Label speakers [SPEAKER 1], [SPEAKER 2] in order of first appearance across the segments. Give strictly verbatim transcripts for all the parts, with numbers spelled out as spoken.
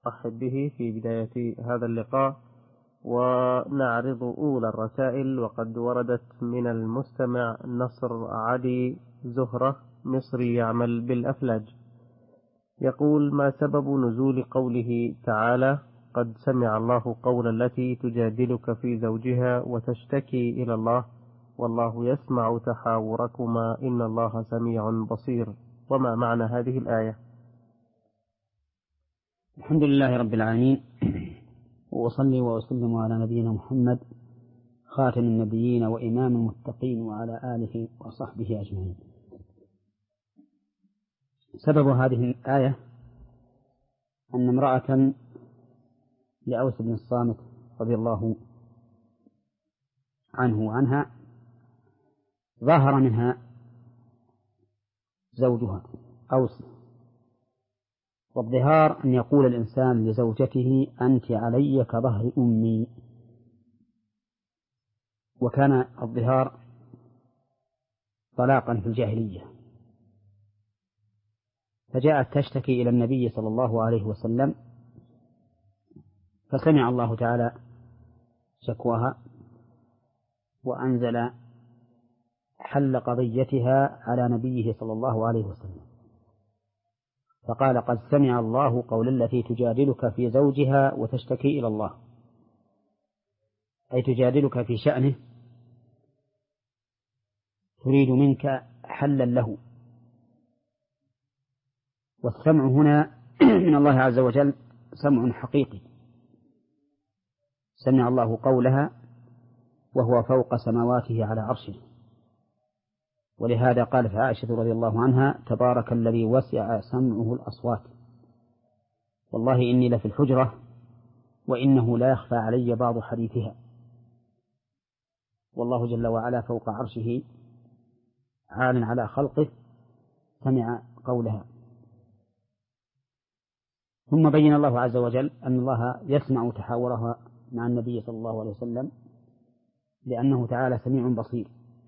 [SPEAKER 1] أرحب به في بداية هذا اللقاء، ونعرض أولى الرسائل. وقد وردت من المستمع نصر علي زهرة مصري يعمل بالأفلاج، يقول: ما سبب نزول قوله تعالى: قد سمع الله قول التي تجادلك في زوجها وتشتكي إلى الله والله يسمع تحاوركما إن الله سميع بصير؟ وما معنى هذه الآية؟
[SPEAKER 2] الحمد لله رب العالمين، وأصلي وأسلم على نبينا محمد خاتم النبيين وإمام المتقين وعلى آله وصحبه أجمعين. سبب هذه الآية أن امرأة لأوس بن الصامت رضي الله عنه وعنها ظاهر منها زوجها أوس، والظهار أن يقول الإنسان لزوجته: أنت علي كظهر أمي. وكان الظهار طلاقا في الجاهلية، فجاءت تشتكي إلى النبي صلى الله عليه وسلم، فسمع الله تعالى شكواها وأنزل حل قضيتها على نبيه صلى الله عليه وسلم، فقال: قد سمع الله قول التي تجادلك في زوجها وتشتكي إلى الله، أي تجادلك في شأنه، تريد منك حلا له. والسمع هنا من الله عز وجل سمع حقيقي، سمع الله قولها وهو فوق سماواته على عرشه، ولهذا قالت عائشة رضي الله عنها: تبارك الذي وسع سمعه الأصوات، والله إني لفي الحجرة وإنه لا يخفى علي بعض حديثها. والله جل وعلا فوق عرشه عال على خلقه، سمع قولها. ثم بين الله عز وجل أن الله يسمع تحاورها مع النبي صلى الله عليه وسلم، لأنه تعالى سميع بصير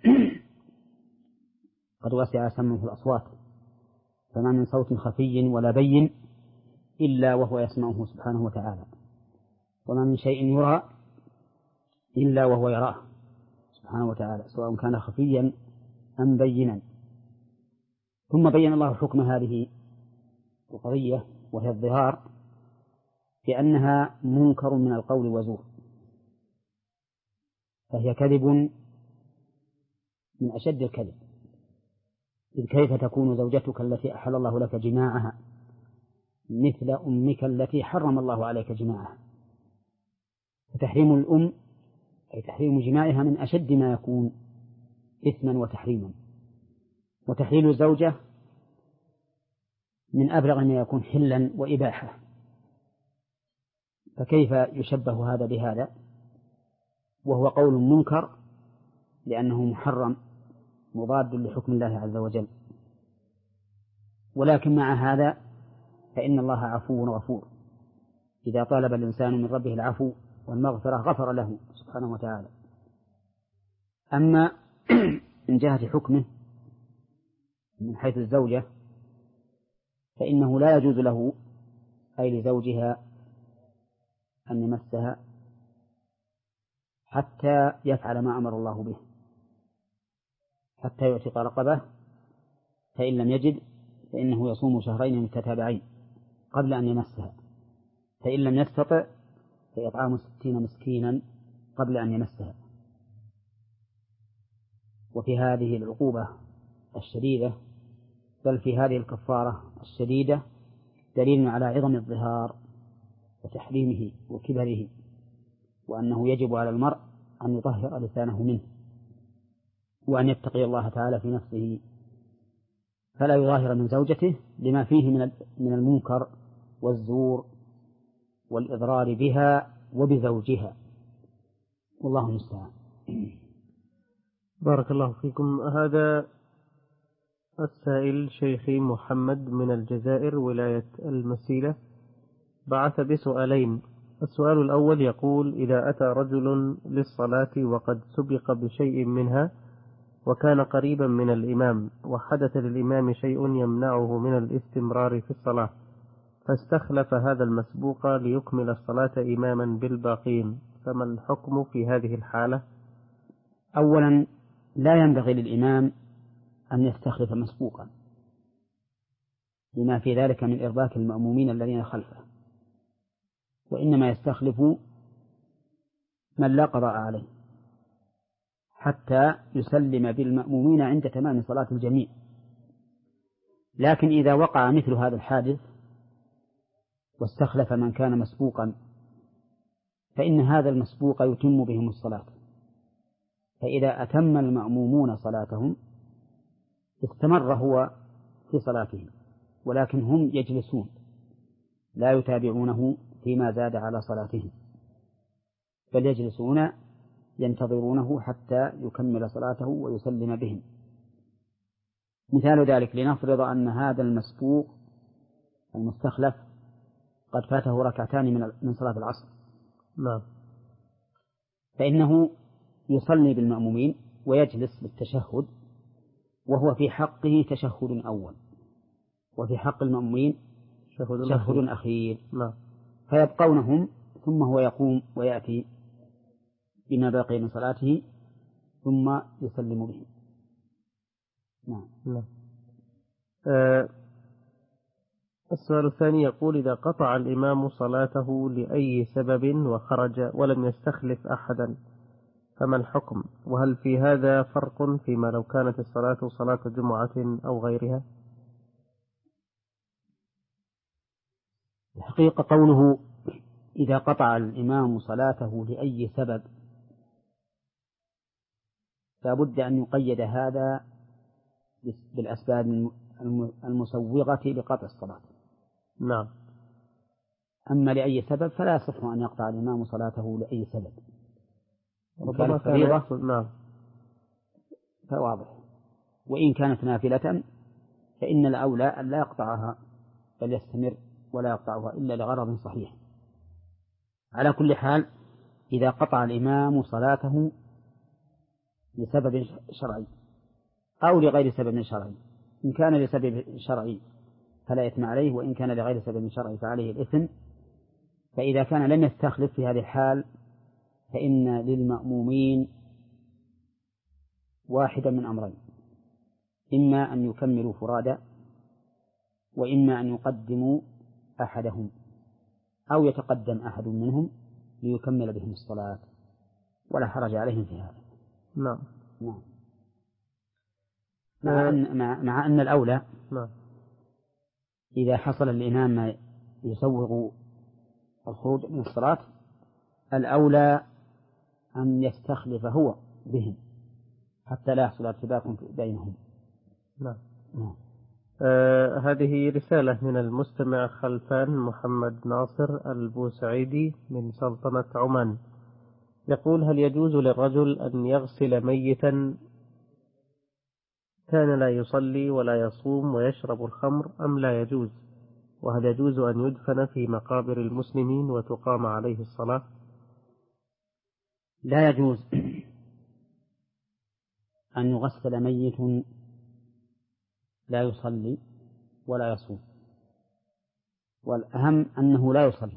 [SPEAKER 2] قد وسع سمعه الأصوات، فما من صوت خفي ولا بين إلا وهو يسمعه سبحانه وتعالى، وما من شيء يرى إلا وهو يراه سبحانه وتعالى، سواء كان خفيا أم بينا. ثم بين الله حكم هذه القضية وهي الظهار بأنها منكر من القول وزور، فهي كذب من أشد الكذب، إذ كيف تكون زوجتك التي أحل الله لك جماعها مثل أمك التي حرم الله عليك جماعها؟ فتحريم الأم أي تحريم جماعها من أشد ما يكون إثما وتحريما، وتحليل الزوجة من أبلغ ما يكون حلا وإباحة، فكيف يشبه هذا بهذا وهو قول منكر لأنه محرم مضاد لحكم الله عز وجل؟ ولكن مع هذا فإن الله عفو غفور، إذا طالب الإنسان من ربه العفو والمغفرة غفر له سبحانه وتعالى. أما من جهة حكمه من حيث الزوجة فإنه لا يجوز له أي لزوجها أن يمسها حتى يفعل ما أمر الله به، حتى يعتق رقبة، فإن لم يجد فإنه يصوم شهرين متتابعين قبل أن يمسها، فإن لم يستطع فإطعام ستين مسكينا قبل أن يمسها. وفي هذه العقوبة الشديدة بل في هذه الكفارة الشديدة دليل على عظم الظهار وتحريمه وكبره، وأنه يجب على المرء أن يطهر لسانه منه، وأن يتقي الله تعالى في نفسه فلا يظاهر من زوجته لما فيه من المنكر والزور والإضرار بها وبزوجها، والله المستعان.
[SPEAKER 1] بارك الله فيكم. هذا السائل شيخي محمد من الجزائر ولاية المسيلة بعث بسؤالين. السؤال الأول يقول: إذا أتى رجل للصلاة وقد سبق بشيء منها وكان قريبا من الإمام وحدث للإمام شيء يمنعه من الاستمرار في الصلاة، فاستخلف هذا المسبوق ليكمل الصلاة إماما بالباقين، فما الحكم في هذه الحالة؟
[SPEAKER 2] أولا لا ينبغي للإمام أن يستخلف مسبوقا لما في ذلك من إرباك المأمومين الذين خلفه، وإنما يستخلف من لا قضاء عليه حتى يسلم بالمأمومين عند تمام صلاة الجميع. لكن إذا وقع مثل هذا الحادث واستخلف من كان مسبوقا فإن هذا المسبوق يتم بهم الصلاة، فإذا أتم المأمومون صلاتهم استمر هو في صلاتهم، ولكن هم يجلسون لا يتابعونه فيما زاد على صلاتهم، بل يجلسون ينتظرونه حتى يكمل صلاته ويسلم بهم. مثال ذلك لنفرض أن هذا المسبوق المستخلف قد فاته ركعتان من صلاة العصر،
[SPEAKER 1] نعم،
[SPEAKER 2] فإنه يصلي بالمأمومين ويجلس بالتشهد، وهو في حقه تشهد أول وفي حق المأمومين تشهد أخير،
[SPEAKER 1] نعم.
[SPEAKER 2] فيبقونهم ثم هو يقوم ويأتي بما بقي من صلاته ثم يسلم به. نعم.
[SPEAKER 1] نعم. آه السؤال الثاني يقول: إذا قطع الإمام صلاته لأي سبب وخرج ولم يستخلف أحدا فما الحكم؟ وهل في هذا فرق فيما لو كانت الصلاة صلاة جمعة أو غيرها؟
[SPEAKER 2] الحقيقة قوله إذا قطع الإمام صلاته لأي سبب لابد أن يقيد هذا بالأسباب المسوغة لقطع الصلاة.
[SPEAKER 1] نعم.
[SPEAKER 2] أما لأي سبب فلا يصح أن يقطع الإمام صلاته لأي سبب،
[SPEAKER 1] إن كانت فريضة نعم
[SPEAKER 2] فواضح، وإن كانت نافلة فإن الأولى أن لا يقطعها بل يستمر ولا يقطعها إلا لغرض صحيح. على كل حال إذا قطع الإمام صلاته لسبب شرعي أو لغير سبب شرعي، إن كان لسبب شرعي فلا إثم عليه، وإن كان لغير سبب شرعي فعليه الإثم. فإذا كان لم يستخلف في هذه الحال فإن للمأمومين واحدا من أمرين: إما أن يكملوا فرادا، وإما أن يقدموا أحدهم أو يتقدم أحد منهم ليكمل بهم الصلاة، ولا حرج عليهم في هذا.
[SPEAKER 1] نعم.
[SPEAKER 2] نعم. مع أن, مع, مع أن الأولى
[SPEAKER 1] نعم.
[SPEAKER 2] إذا حصل الإمام ما يسوغ الخروج من الصلاة الأولى أن يستخلف هو بهم حتى لا يحصل ارتباك بينهم.
[SPEAKER 1] نعم.
[SPEAKER 2] نعم.
[SPEAKER 1] آه هذه رسالة من المستمع خلفان محمد ناصر البوسعيدي من سلطنة عمان، يقول: هل يجوز للرجل أن يغسل ميتا كان لا يصلي ولا يصوم ويشرب الخمر أم لا يجوز؟ وهل يجوز أن يدفن في مقابر المسلمين وتقام عليه الصلاة؟
[SPEAKER 2] لا يجوز أن يغسل ميت لا يصلي ولا يصوم، والأهم أنه لا يصلي،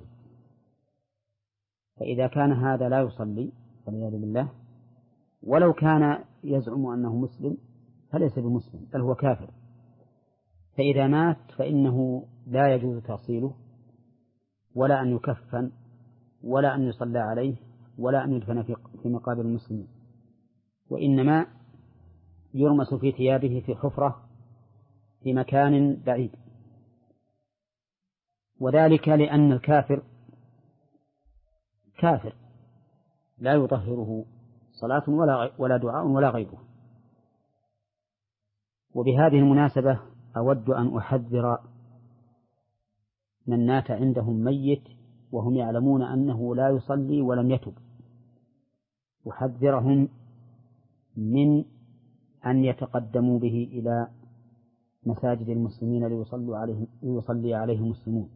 [SPEAKER 2] فإذا كان هذا لا يصلي والعياذ بالله، ولو كان يزعم أنه مسلم فليس بمسلم بل هو كافر، فإذا مات فإنه لا يجوز تأصيله ولا أن يكفن ولا أن يصلى عليه ولا أن يدفن في مقابر المسلمين، وإنما يرمس في ثيابه في حفرة في مكان بعيد، وذلك لأن الكافر كافر لا يطهره صلاة ولا ولا دعاء ولا غيره. وبهذه المناسبة أود أن أحذر من مات عندهم ميت وهم يعلمون أنه لا يصلي ولم يتب، أحذرهم من أن يتقدموا به إلى مساجد المسلمين ليصلوا عليه ليصلي عليه المسلمون،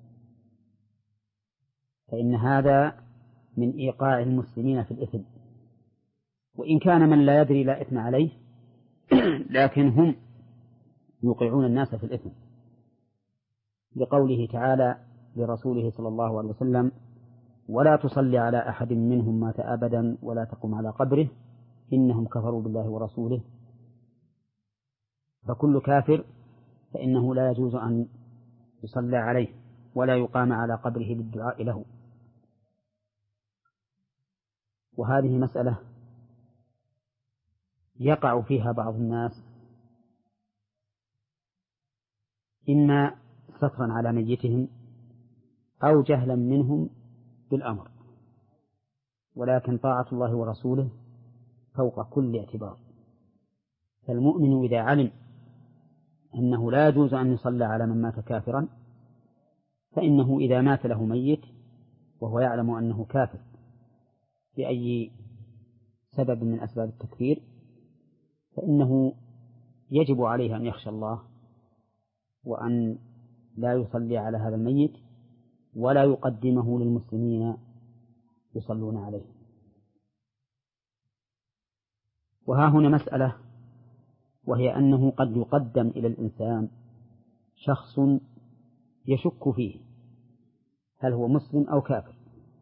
[SPEAKER 2] فإن هذا من إيقاع المسلمين في الإثم، وإن كان من لا يدري لا إثم عليه لكن هم يوقعون الناس في الإثم، لقوله تعالى: لرسوله صلى الله عليه وسلم: ولا تصلي على أحد منهم مات أبدا ولا تقم على قبره إنهم كفروا بالله ورسوله. فكل كافر فإنه لا يجوز أن يصلى عليه ولا يقام على قبره للدعاء له. وهذه مسألة يقع فيها بعض الناس إما سترا على ميتهم أو جهلا منهم بالأمر، ولكن طاعة الله ورسوله فوق كل اعتبار. فالمؤمن إذا علم أنه لا يجوز أن يصلى على من مات كافرا فإنه إذا مات له ميت وهو يعلم أنه كافر بأي سبب من أسباب التكفير فإنه يجب عليه أن يخشى الله وأن لا يصلي على هذا الميت ولا يقدمه للمسلمين يصلون عليه. وها هنا مسألة، وهي أنه قد يقدم إلى الإنسان شخص يشك فيه هل هو مسلم أو كافر،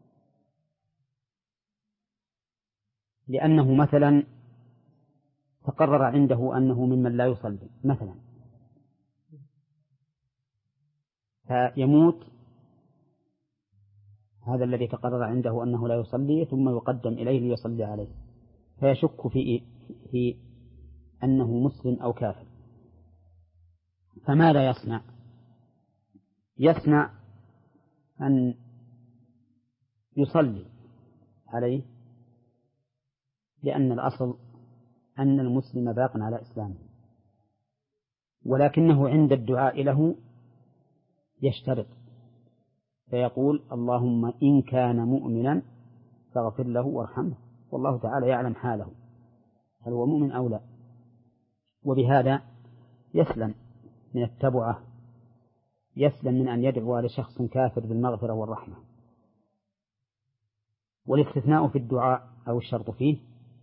[SPEAKER 2] لأنه مثلا تقرر عنده أنه ممن لا يصلي مثلا، فيموت هذا الذي تقرر عنده أنه لا يصلي ثم يقدم إليه ليصلي عليه، فيشك في في أنه مسلم أو كافر. فماذا يصنع؟ يصنع أن يصلي عليه، لأن الأصل أن المسلم باق على إسلامه، ولكنه عند الدعاء له يشترط فيقول: اللهم إن كان مؤمنا فاغفر له وارحمه، والله تعالى يعلم حاله هل هو مؤمن أو لا. وبهذا يسلم من التبعة، يسلم من أن يدعو لشخص كافر بالمغفرة والرحمة. والاستثناء في الدعاء أو الشرط فيه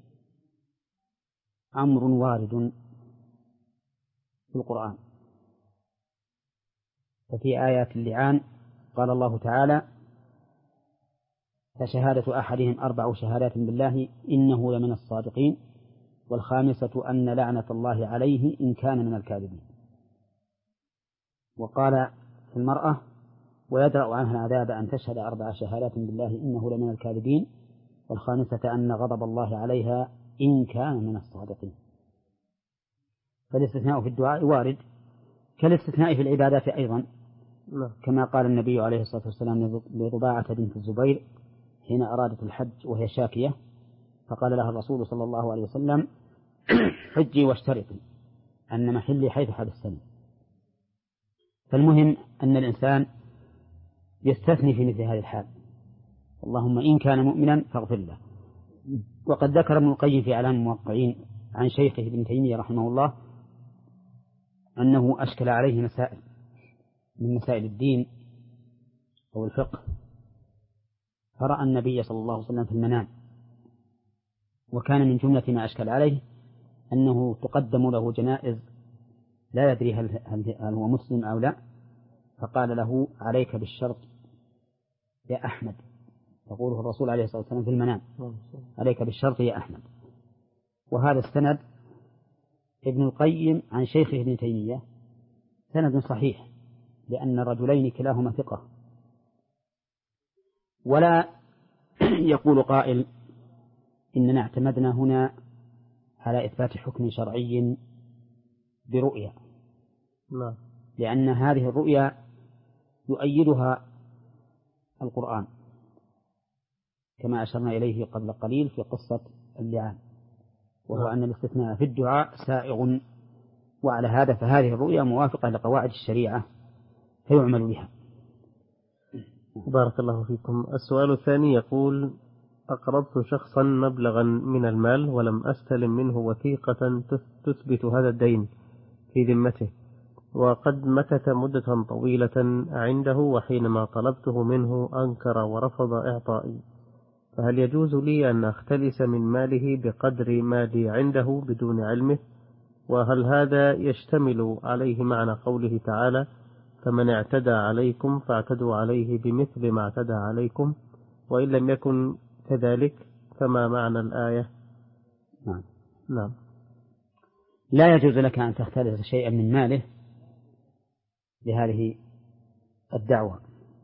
[SPEAKER 2] أمر وارد في القرآن. ففي آيات اللعان قال الله تعالى: فشهادة أحدهم أربع شهادات بالله إنه لمن الصادقين، والخامسة أن لعنة الله عليه إن كان من الكاذبين. وقال في المرأة: ويدرأ عنها العذاب أن تشهد أربع شهادات بالله إنه لمن الكاذبين، والخامسة أن غضب الله عليها إن كان من الصادقين. فالاستثناء في الدعاء وارد، كالاستثناء في العبادات أيضا، كما قال النبي عليه الصلاة والسلام لرباعة بنت الزبير حين أرادت الحج وهي شاكية، فقال لها الرسول صلى الله عليه وسلم: حجي واشترطي أن محلي حيث حبستني. فالمهم أن الإنسان يستثني في مثل هذه الحال: اللهم إن كان مؤمنا فاغفر له. وقد ذكر ابن القيم في إعلام الموقعين عن شيخه ابن تيمية رحمه الله أنه أشكل عليه مسائل من مسائل الدين أو الفقه، فرأى النبي صلى الله عليه وسلم في المنام، وكان من جملة ما أشكل عليه أنه تقدم له جنائز لا يدري هل, هل هو مسلم أو لا، فقال له: عليك بالشرط يا أحمد، يقوله الرسول عليه الصلاة والسلام في المنام: عليك بالشرط يا أحمد. وهذا السند ابن القيم عن شيخه ابن تيمية سند صحيح، لأن الرجلين كلاهما ثقة. ولا يقول قائل إننا اعتمدنا هنا على إثبات حكم شرعي برؤية،
[SPEAKER 1] لا.
[SPEAKER 2] لأن هذه الرؤيا يؤيدها القرآن كما أشرنا إليه قبل قليل في قصة اللعان، وهو أن الاستثناء في الدعاء سائغ، وعلى هذا فهذه الرؤيا موافقة لقواعد الشريعة فيعمل بها.
[SPEAKER 1] بارك الله فيكم. السؤال الثاني يقول: أقرضت شخصا مبلغا من المال ولم أستلم منه وثيقة تثبت هذا الدين في ذمته، وقد مكث مدة طويلة عنده، وحينما طلبته منه أنكر ورفض إعطائي، فهل يجوز لي أن أختلس من ماله بقدر ما لي عنده بدون علمه؟ وهل هذا يشتمل عليه معنى قوله تعالى: فمن اعتدى عليكم فاعتدوا عليه بمثل ما اعتدى عليكم، وإن لم يكن كذلك فما معنى الآية؟
[SPEAKER 2] نعم.
[SPEAKER 1] نعم.
[SPEAKER 2] لا يجوز لك أن تختلس شيئا من ماله لهذه الدعوة،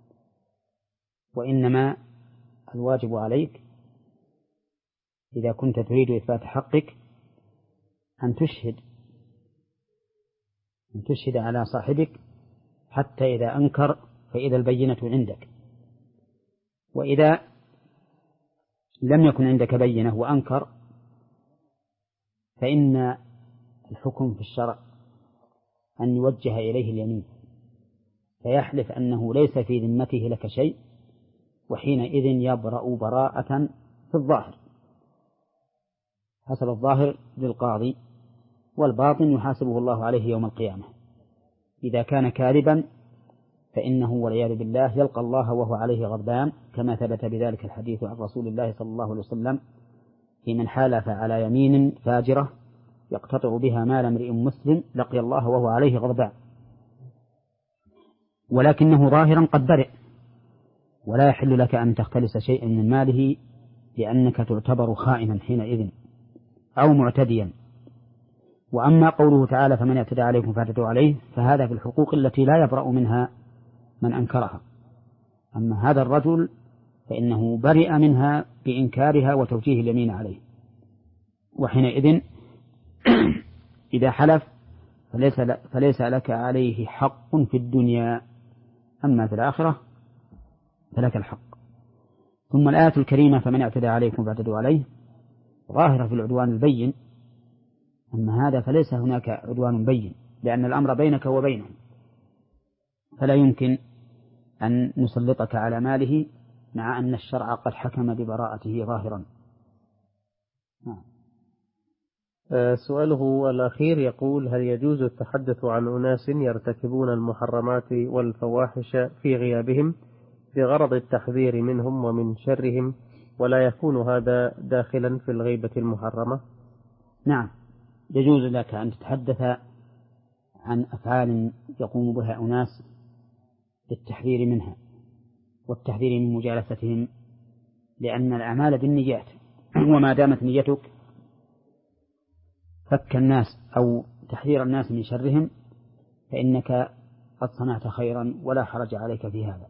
[SPEAKER 2] وإنما الواجب عليك إذا كنت تريد إثبات حقك أن تشهد أن تشهد على صاحبك حتى إذا أنكر فإذا البينة عندك، وإذا لم يكن عندك بينة وأنكر فإن الحكم في الشرع أن يوجه إليه اليمين فيحلف أنه ليس في ذمته لك شيء، وحينئذ يبرأ براءة في الظاهر حسب الظاهر للقاضي، والباطن يحاسبه الله عليه يوم القيامة. إذا كان كاذبا فإنه والعياذ بالله يلقى الله وهو عليه غضبان، كما ثبت بذلك الحديث عن رسول الله صلى الله عليه وسلم في من حالف على يمين فاجرة يقتطع بها مال امرئ مسلم لقي الله وهو عليه غضبان، ولكنه ظاهرا قد برئ، ولا يحل لك أن تختلس شيئا من ماله لأنك تعتبر خائنا حينئذ أو معتديا. وأما قوله تعالى فمن اعتدى عليكم فاعتدوا عليه فهذا في الحقوق التي لا يبرأ منها من أنكرها، أما هذا الرجل فإنه برئ منها بإنكارها وتوجيه اليمين عليه، وحينئذ إذا حلف فليس, فليس لك عليه حق في الدنيا، أما في الآخرة فلك الحق. ثم الآية الكريمة فمن اعتدى عليكم فاعتدوا عليه ظاهرة في العدوان البين، أما هذا فليس هناك عدوان بين لأن الأمر بينك وبينه، فلا يمكن أن نسلطك على ماله مع أن الشرع قد حكم ببراءته ظاهرا.
[SPEAKER 1] سؤاله الأخير يقول: هل يجوز التحدث عن أناس يرتكبون المحرمات والفواحش في غيابهم بغرض التحذير منهم ومن شرهم، ولا يكون هذا داخلا في الغيبة المحرمة؟
[SPEAKER 2] نعم، يجوز لك أن تتحدث عن أفعال يقوم بها أناس للتحذير منها والتحذير من مجالستهم، لأن الأعمال بالنيات، وما دامت نيتك فك الناس أو تحذير الناس من شرهم فإنك قد صنعت خيرا ولا حرج عليك في هذا.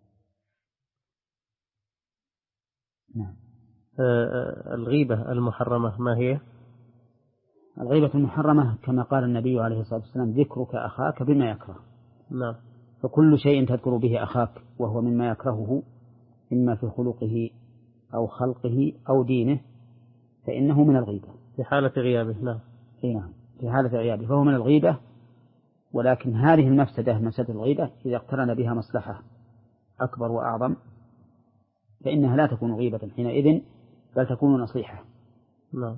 [SPEAKER 1] نعم. آه الغيبة المحرمة ما هي؟
[SPEAKER 2] الغيبة المحرمة كما قال النبي عليه الصلاة والسلام: ذكرك أخاك بما يكره.
[SPEAKER 1] نعم.
[SPEAKER 2] فكل شيء تذكر به أخاك وهو مما يكرهه إما في خلقه أو خلقه أو دينه فإنه من الغيبة
[SPEAKER 1] في حالة غيابه. نعم.
[SPEAKER 2] نعم، في حالة غيابه فهو من الغيبة، ولكن هذه المفسدة مفسدة الغيبة إذا اقترن بها مصلحة أكبر وأعظم فإنها لا تكون غيبة حينئذ بل تكون نصيحة.
[SPEAKER 1] نعم.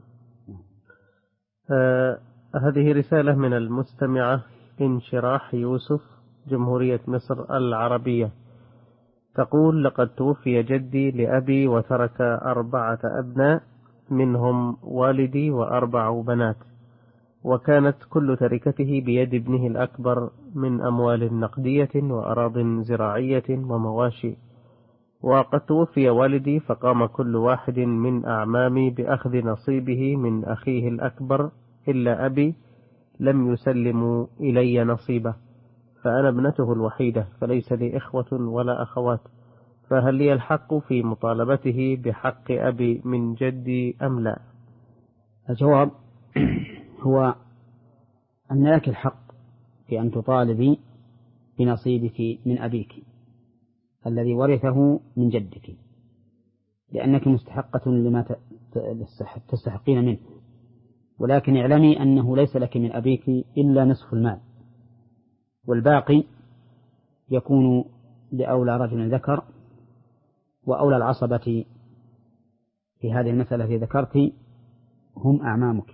[SPEAKER 1] آه هذه رسالة من المستمعة انشراح يوسف، جمهورية مصر العربية، تقول: لقد توفي جدي لأبي وترك أربعة أبناء منهم والدي وأربع بنات، وكانت كل تركته بيد ابنه الأكبر من أموال نقدية وأراض زراعية ومواشي، وقد توفي والدي فقام كل واحد من أعمامي بأخذ نصيبه من أخيه الأكبر إلا أبي لم يسلموا إلي نصيبه، فأنا ابنته الوحيدة فليس لي إخوة ولا أخوات، فهل لي الحق في مطالبته بحق أبي من جدي أم لا؟
[SPEAKER 2] الجواب هو أن لك الحق في أن تطالبي بنصيبك من أبيك الذي ورثه من جدك، لأنك مستحقة لما تستحقين منه، ولكن اعلمي أنه ليس لك من أبيك إلا نصف المال، والباقي يكون لأولى رجل ذكر، وأولى العصبة في هذه المسألة التي ذكرت هم أعمامك،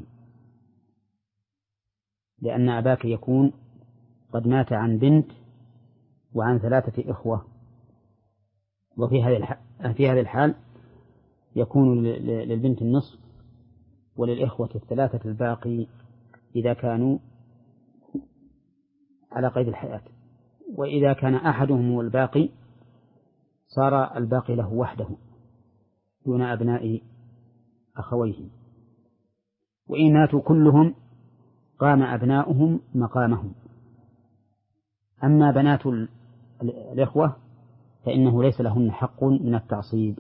[SPEAKER 2] لأن أباك يكون قد مات عن بنت وعن ثلاثة إخوة، وفي هذه الحال في هذه الحال يكون للبنت النصف وللإخوة الثلاثة الباقي إذا كانوا على قيد الحياة. وإذا كان أحدهم هو الباقي صار الباقي له وحده دون أبناء أخويه، وإن ماتوا كلهم قام أبناؤهم مقامهم. أما بنات الإخوة فإنه ليس لهن حق من التعصيب.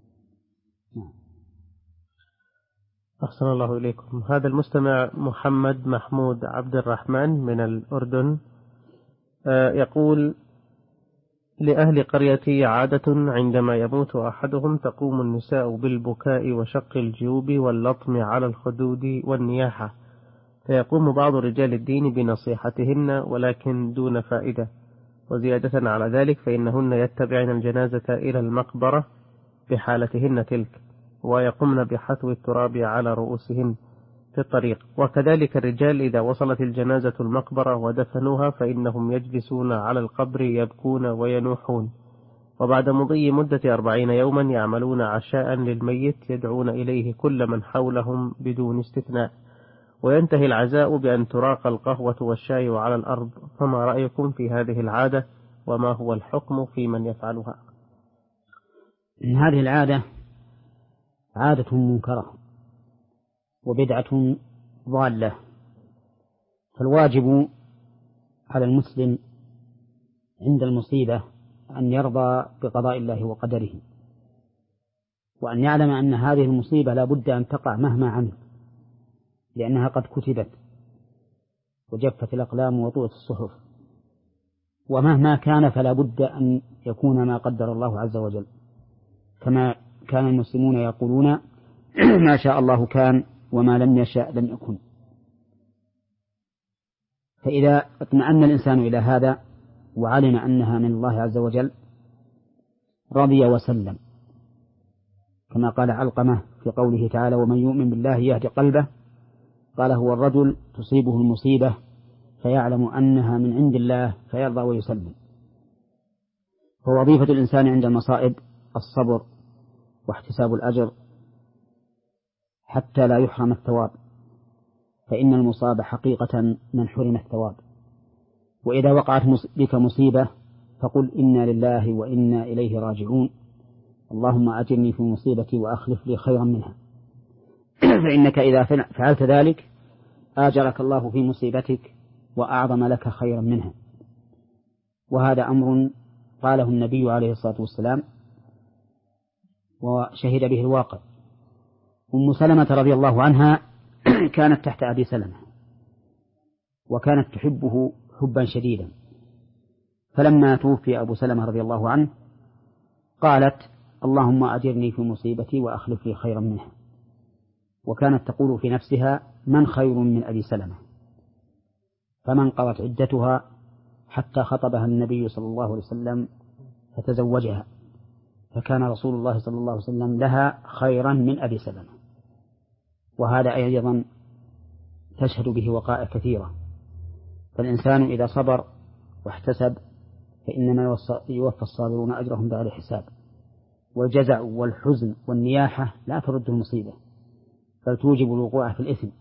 [SPEAKER 1] أحسن الله إليكم. هذا المستمع محمد محمود عبد الرحمن من الأردن يقول: لأهل قريتي عادة عندما يموت أحدهم تقوم النساء بالبكاء وشق الجيوب واللطم على الخدود والنياحة، فيقوم بعض رجال الدين بنصيحتهن ولكن دون فائدة، وزيادة على ذلك فإنهن يتبعن الجنازة إلى المقبرة بحالتهن تلك، ويقمن بحثو التراب على رؤوسهن في الطريق. وكذلك الرجال إذا وصلت الجنازة المقبرة ودفنوها فإنهم يجلسون على القبر يبكون وينوحون، وبعد مضي مدة أربعين يوما يعملون عشاء للميت يدعون إليه كل من حولهم بدون استثناء، وينتهي العزاء بأن تراق القهوة والشاي على الأرض. فما رأيكم في هذه العادة، وما هو الحكم في من يفعلها؟
[SPEAKER 2] إن هذه العادة عادة منكرة وبدعة ضالة، فالواجب على المسلم عند المصيبة أن يرضى بقضاء الله وقدره، وأن يعلم أن هذه المصيبة لا بد أن تقع مهما عمل، لأنها قد كتبت وجفت الأقلام وطوت الصحف، ومهما كان فلا بد أن يكون ما قدر الله عز وجل، كما كان المسلمون يقولون: ما شاء الله كان وما لم يشاء لم يكن. فإذا اطمأن الإنسان إلى هذا وعلم أنها من الله عز وجل رضي وسلم، كما قال علقمة في قوله تعالى: ومن يؤمن بالله يهدي قلبه. قال: هو الرجل تصيبه المصيبة فيعلم أنها من عند الله فيرضى ويسلم. فوظيفة الإنسان عند المصائب الصبر واحتساب الأجر حتى لا يحرم الثواب، فإن المصاب حقيقة من حرم الثواب. وإذا وقعت بك مصيبة فقل: إنا لله وإنا إليه راجعون، اللهم أجرني في مصيبتي وأخلف لي خيرا منها. فإنك إذا فعلت ذلك آجرك الله في مصيبتك وأعظم لك خيرا منها. وهذا أمر قاله النبي عليه الصلاة والسلام وشهد به الواقع. أم سلمة رضي الله عنها كانت تحت أبي سلمة، وكانت تحبه حبا شديدا، فلما توفي أبو سلمة رضي الله عنه قالت: اللهم أجرني في مصيبتي وأخلف لي خيرا منها. وكانت تقول في نفسها: من خير من أبي سلمة؟ فمن قضت عدتها حتى خطبها النبي صلى الله عليه وسلم فتزوجها، فكان رسول الله صلى الله عليه وسلم لها خيرا من أبي سلمة. وهذا أيضا تشهد به وقائع كثيرة. فالإنسان إذا صبر واحتسب فإنما يوفى الصابرون أجرهم بغير حساب. والجزع والحزن والنياحة لا ترد المصيبة، بل توجب الوقوع في الإثم،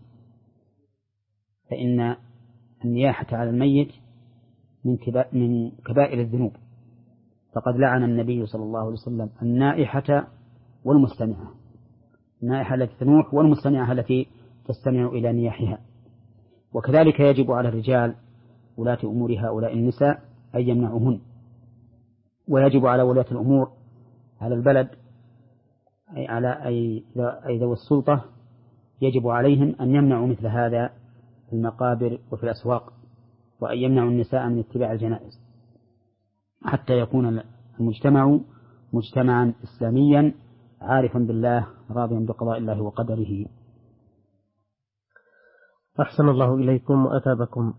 [SPEAKER 2] فإن النياحة على الميت من كبائر الذنوب، فقد لعن النبي صلى الله عليه وسلم النائحة والمستمعة، النائحة التي تنوح والمستمعة التي تستمع إلى نياحها. وكذلك يجب على الرجال ولاة أمور هؤلاء النساء أن يمنعوهن، ويجب على ولاة الأمور على البلد أي على أي ذوي السلطة يجب عليهم أن يمنعوا مثل هذا في المقابر وفي الأسواق، وأن يمنعوا النساء من اتباع الجنائز، حتى يكون المجتمع مجتمعا إسلاميا عارفا بالله راضيا بقضاء الله وقدره.
[SPEAKER 1] أحسن الله إليكم وأثابكم.